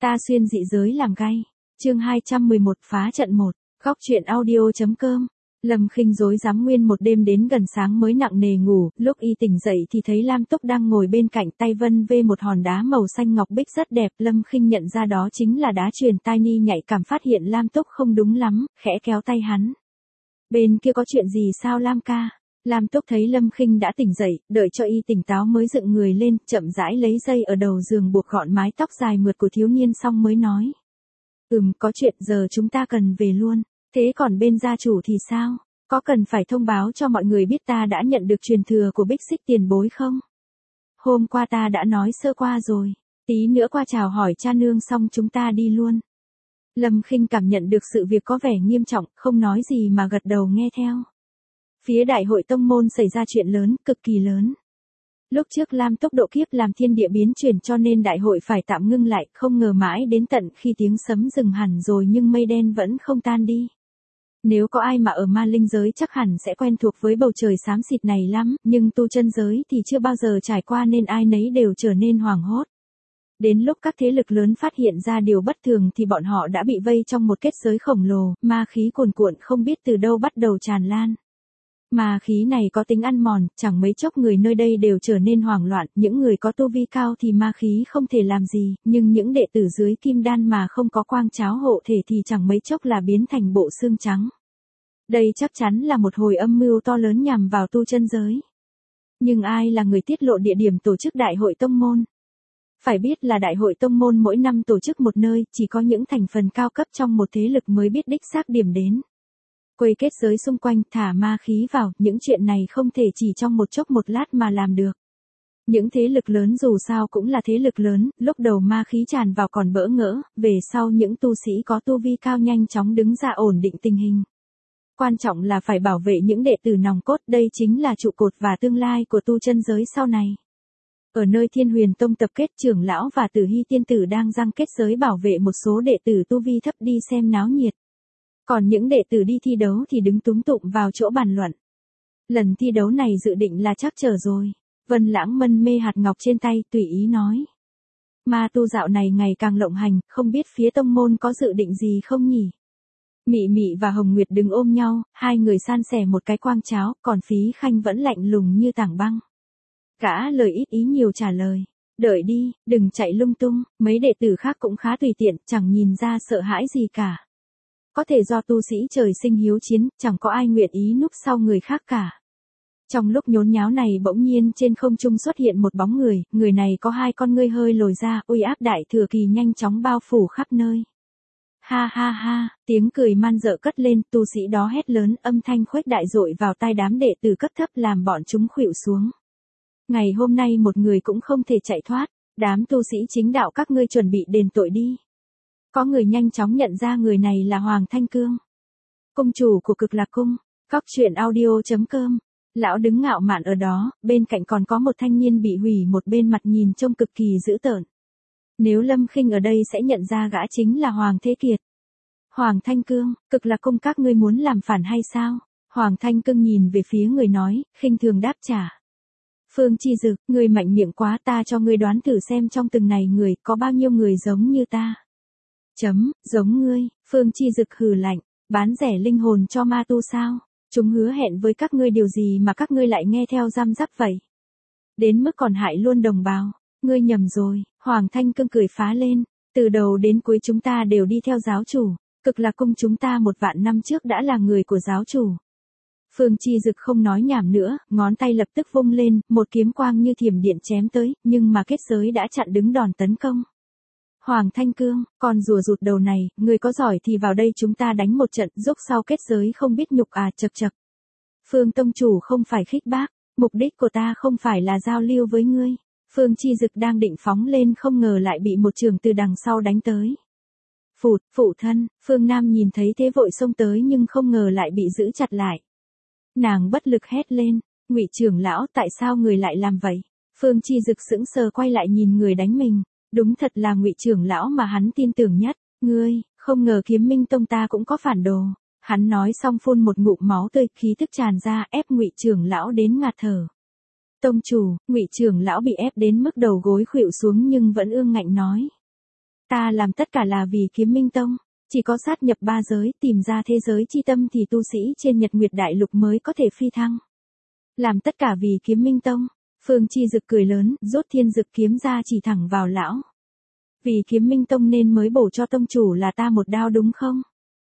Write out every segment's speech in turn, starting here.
Ta xuyên dị giới làm gay. Chương 211 phá trận 1. Góc truyện audio.com. Lâm Khinh rối rắm nguyên một đêm đến gần sáng mới nặng nề ngủ, lúc y tỉnh dậy thì thấy Lam Túc đang ngồi bên cạnh, tay vân vê một hòn đá màu xanh ngọc bích rất đẹp. Lâm Khinh nhận ra đó chính là đá truyền tai, ni nhạy cảm phát hiện Lam Túc không đúng lắm, khẽ kéo tay hắn. Bên kia có chuyện gì sao Lam ca? Lam Túc thấy Lâm Khinh đã tỉnh dậy, đợi cho y tỉnh táo mới dựng người lên, chậm rãi lấy dây ở đầu giường buộc gọn mái tóc dài mượt của thiếu niên xong mới nói. Có chuyện, giờ chúng ta cần về luôn. Thế còn bên gia chủ thì sao? Có cần phải thông báo cho mọi người biết ta đã nhận được truyền thừa của Bích Xích tiền bối không? Hôm qua ta đã nói sơ qua rồi. Tí nữa qua chào hỏi cha nương xong chúng ta đi luôn. Lâm Khinh cảm nhận được sự việc có vẻ nghiêm trọng, không nói gì mà gật đầu nghe theo. Phía đại hội tông môn xảy ra chuyện lớn, cực kỳ lớn. Lúc trước Lam Túc độ kiếp làm thiên địa biến chuyển cho nên đại hội phải tạm ngưng lại, không ngờ mãi đến tận khi tiếng sấm dừng hẳn rồi nhưng mây đen vẫn không tan đi. Nếu có ai mà ở ma linh giới chắc hẳn sẽ quen thuộc với bầu trời xám xịt này lắm, nhưng tu chân giới thì chưa bao giờ trải qua nên ai nấy đều trở nên hoảng hốt. Đến lúc các thế lực lớn phát hiện ra điều bất thường thì bọn họ đã bị vây trong một kết giới khổng lồ, ma khí cuồn cuộn không biết từ đâu bắt đầu tràn lan. Ma khí này có tính ăn mòn, chẳng mấy chốc người nơi đây đều trở nên hoảng loạn, những người có tu vi cao thì ma khí không thể làm gì, nhưng những đệ tử dưới kim đan mà không có quang cháo hộ thể thì chẳng mấy chốc là biến thành bộ xương trắng. Đây chắc chắn là một hồi âm mưu to lớn nhằm vào tu chân giới. Nhưng ai là người tiết lộ địa điểm tổ chức đại hội tông môn? Phải biết là đại hội tông môn mỗi năm tổ chức một nơi, chỉ có những thành phần cao cấp trong một thế lực mới biết đích xác điểm đến. Quây kết giới xung quanh, thả ma khí vào, những chuyện này không thể chỉ trong một chốc một lát mà làm được. Những thế lực lớn dù sao cũng là thế lực lớn, lúc đầu ma khí tràn vào còn bỡ ngỡ, về sau những tu sĩ có tu vi cao nhanh chóng đứng ra ổn định tình hình. Quan trọng là phải bảo vệ những đệ tử nòng cốt, đây chính là trụ cột và tương lai của tu chân giới sau này. Ở nơi Thiên Huyền Tông tập kết, trưởng lão và Tử Hy tiên tử đang giăng kết giới bảo vệ một số đệ tử tu vi thấp đi xem náo nhiệt. Còn những đệ tử đi thi đấu thì đứng túm tụm vào chỗ bàn luận. Lần thi đấu này dự định là chắc trở rồi. Vân Lãng mân mê hạt ngọc trên tay, tùy ý nói. Ma tu dạo này ngày càng lộng hành, không biết phía tông môn có dự định gì không nhỉ? Mị Mị và Hồng Nguyệt đứng ôm nhau, hai người san sẻ một cái quang cháo, còn Phí Khanh vẫn lạnh lùng như tảng băng. Gã lời ít ý nhiều trả lời. Đợi đi, đừng chạy lung tung, mấy đệ tử khác cũng khá tùy tiện, chẳng nhìn ra sợ hãi gì cả. Có thể do tu sĩ trời sinh hiếu chiến, chẳng có ai nguyện ý núp sau người khác cả. Trong lúc nhốn nháo này bỗng nhiên trên không trung xuất hiện một bóng người, người này có hai con ngươi hơi lồi ra, uy áp đại thừa kỳ nhanh chóng bao phủ khắp nơi. Ha ha ha, tiếng cười man dợ cất lên, tu sĩ đó hét lớn, âm thanh khuếch đại dội vào tai đám đệ tử cấp thấp làm bọn chúng khuỵu xuống. Ngày hôm nay một người cũng không thể chạy thoát, đám tu sĩ chính đạo các ngươi chuẩn bị đền tội đi. Có người nhanh chóng nhận ra người này là Hoàng Thanh Cương, cung chủ của Cực Lạc Cung. Góc truyện audio.com. Lão đứng ngạo mạn ở đó, bên cạnh còn có một thanh niên bị hủy một bên mặt nhìn trông cực kỳ dữ tợn. Nếu Lâm Khinh ở đây sẽ nhận ra gã chính là Hoàng Thế Kiệt. Hoàng Thanh Cương, Cực Lạc Cung các ngươi muốn làm phản hay sao? Hoàng Thanh Cương nhìn về phía người nói, khinh thường đáp trả. Phương Chi Dực, ngươi mạnh miệng quá, ta cho ngươi đoán thử xem trong từng này người có bao nhiêu người giống như ta. Giống ngươi, Phương Chi Dực hừ lạnh, bán rẻ linh hồn cho ma tu sao? Chúng hứa hẹn với các ngươi điều gì mà các ngươi lại nghe theo răm rắp vậy? Đến mức còn hại luôn đồng bào, ngươi nhầm rồi. Hoàng Thanh Cương cười phá lên, từ đầu đến cuối chúng ta đều đi theo giáo chủ, Cực Lạc Cung chúng ta 1 vạn năm trước đã là người của giáo chủ. Phương Chi Dực không nói nhảm nữa, ngón tay lập tức vung lên, một kiếm quang như thiểm điện chém tới, nhưng mà kết giới đã chặn đứng đòn tấn công. Hoàng Thanh Cương, con rùa rụt đầu này, người có giỏi thì vào đây chúng ta đánh một trận, rúc sau kết giới không biết nhục à, chậc chậc. Phương tông chủ không phải khích bác, mục đích của ta không phải là giao lưu với ngươi. Phương Chi Dực đang định phóng lên không ngờ lại bị một chưởng từ đằng sau đánh tới. Phụt, phụ thân, Phương Nam nhìn thấy thế vội xông tới nhưng không ngờ lại bị giữ chặt lại. Nàng bất lực hét lên, Ngụy trưởng lão, tại sao người lại làm vậy? Phương Chi Dực sững sờ quay lại nhìn người đánh mình. Đúng thật là Ngụy trưởng lão mà hắn tin tưởng nhất. Ngươi, không ngờ Kiếm Minh Tông ta cũng có phản đồ. Hắn nói xong phun một ngụm máu tươi, khí tức tràn ra, ép Ngụy trưởng lão đến ngạt thở. Tông chủ, Ngụy trưởng lão bị ép đến mức đầu gối khuỵu xuống nhưng vẫn ương ngạnh nói. Ta làm tất cả là vì kiếm Minh Tông. Chỉ có sát nhập ba giới, tìm ra thế giới chi tâm thì tu sĩ trên Nhật Nguyệt Đại Lục mới có thể phi thăng. Làm tất cả vì kiếm Minh Tông. Phương Chi Dực cười lớn, rút thiên dực kiếm ra chỉ thẳng vào lão. Vì kiếm Minh Tông nên mới bổ cho tông chủ là ta một đao đúng không?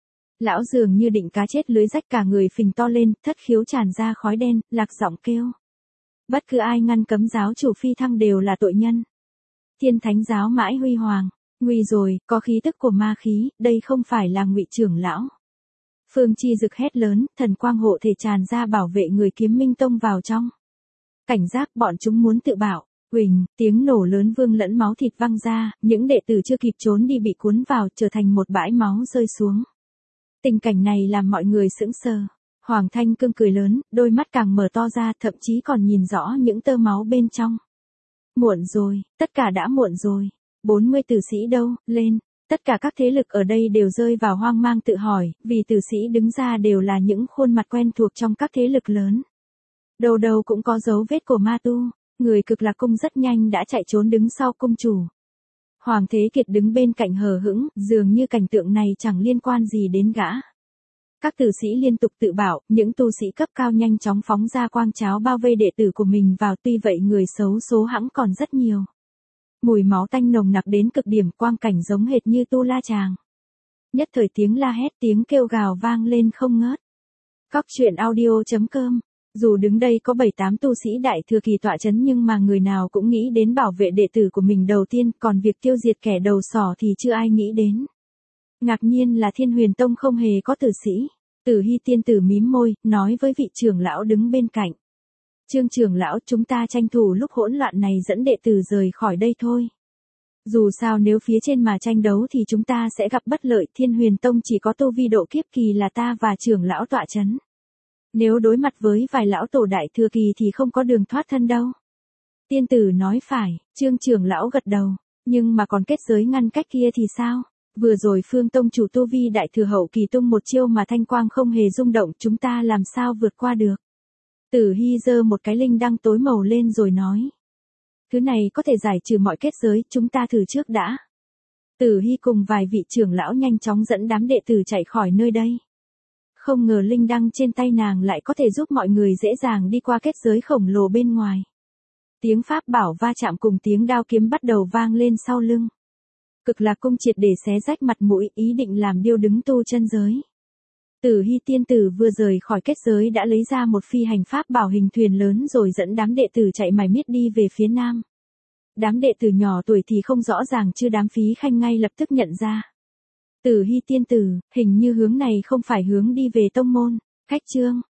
Lão dường như định cá chết lưới rách, cả người phình to lên, thất khiếu tràn ra khói đen, lạc giọng kêu. Bất cứ ai ngăn cấm giáo chủ phi thăng đều là tội nhân. Thiên Thánh giáo mãi huy hoàng. Nguy rồi, có khí tức của ma khí, đây không phải là Ngụy trưởng lão. Phương Chi Dực hét lớn, thần quang hộ thể tràn ra bảo vệ người kiếm Minh Tông vào trong. Cảnh giác, bọn chúng muốn tự bảo. Huỳnh, tiếng nổ lớn vương lẫn máu thịt văng ra, những đệ tử chưa kịp trốn đi bị cuốn vào, trở thành một bãi máu rơi xuống. Tình cảnh này làm mọi người sững sờ. Hoàng Thanh Cương cười lớn, đôi mắt càng mở to ra, thậm chí còn nhìn rõ những tơ máu bên trong. Muộn rồi, tất cả đã muộn rồi. 40 tử sĩ đâu, lên. Tất cả các thế lực ở đây đều rơi vào hoang mang tự hỏi, vì tử sĩ đứng ra đều là những khuôn mặt quen thuộc trong các thế lực lớn. Đầu đầu cũng có dấu vết của ma tu, người Cực Lạc Cung rất nhanh đã chạy trốn đứng sau cung chủ. Hoàng Thế Kiệt đứng bên cạnh hờ hững, dường như cảnh tượng này chẳng liên quan gì đến gã. Các tử sĩ liên tục tự bảo, những tu sĩ cấp cao nhanh chóng phóng ra quang cháo bao vây đệ tử của mình vào, tuy vậy người xấu số hãng còn rất nhiều. Mùi máu tanh nồng nặc đến cực điểm, quang cảnh giống hệt như Tu La Tràng. Nhất thời tiếng la hét, tiếng kêu gào vang lên không ngớt. Cóc truyện audio.com. Dù đứng đây có 7-8 tu sĩ đại thừa kỳ tọa chấn nhưng mà người nào cũng nghĩ đến bảo vệ đệ tử của mình đầu tiên, còn việc tiêu diệt kẻ đầu sỏ thì chưa ai nghĩ đến. Ngạc nhiên là Thiên Huyền Tông không hề có tử sĩ. Tử Hy tiên tử mím môi, nói với vị trưởng lão đứng bên cạnh. Trương trưởng lão, chúng ta tranh thủ lúc hỗn loạn này dẫn đệ tử rời khỏi đây thôi. Dù sao nếu phía trên mà tranh đấu thì chúng ta sẽ gặp bất lợi, Thiên Huyền Tông chỉ có tu vi độ kiếp kỳ là ta và trưởng lão tọa chấn. Nếu đối mặt với vài lão tổ đại thừa kỳ thì không có đường thoát thân đâu. Tiên tử nói phải, Trương trưởng lão gật đầu, nhưng mà còn kết giới ngăn cách kia thì sao? Vừa rồi Phương tông chủ tu vi đại thừa hậu kỳ tung một chiêu mà thanh quang không hề rung động, chúng ta làm sao vượt qua được? Tử Hy giơ một cái linh đăng tối màu lên rồi nói. Thứ này có thể giải trừ mọi kết giới, chúng ta thử trước đã. Tử Hy cùng vài vị trưởng lão nhanh chóng dẫn đám đệ tử chạy khỏi nơi đây. Không ngờ linh đăng trên tay nàng lại có thể giúp mọi người dễ dàng đi qua kết giới khổng lồ bên ngoài. Tiếng pháp bảo va chạm cùng tiếng đao kiếm bắt đầu vang lên sau lưng. Cực Lạc Cung triệt để xé rách mặt mũi, ý định làm điêu đứng tu chân giới. Tử Hy tiên tử vừa rời khỏi kết giới đã lấy ra một phi hành pháp bảo hình thuyền lớn rồi dẫn đám đệ tử chạy mải miết đi về phía nam. Đám đệ tử nhỏ tuổi thì không rõ ràng, chứ đám phí khanh ngay lập tức nhận ra. Tử Hy tiên tử, hình như hướng này không phải hướng đi về tông môn. Khách Trương,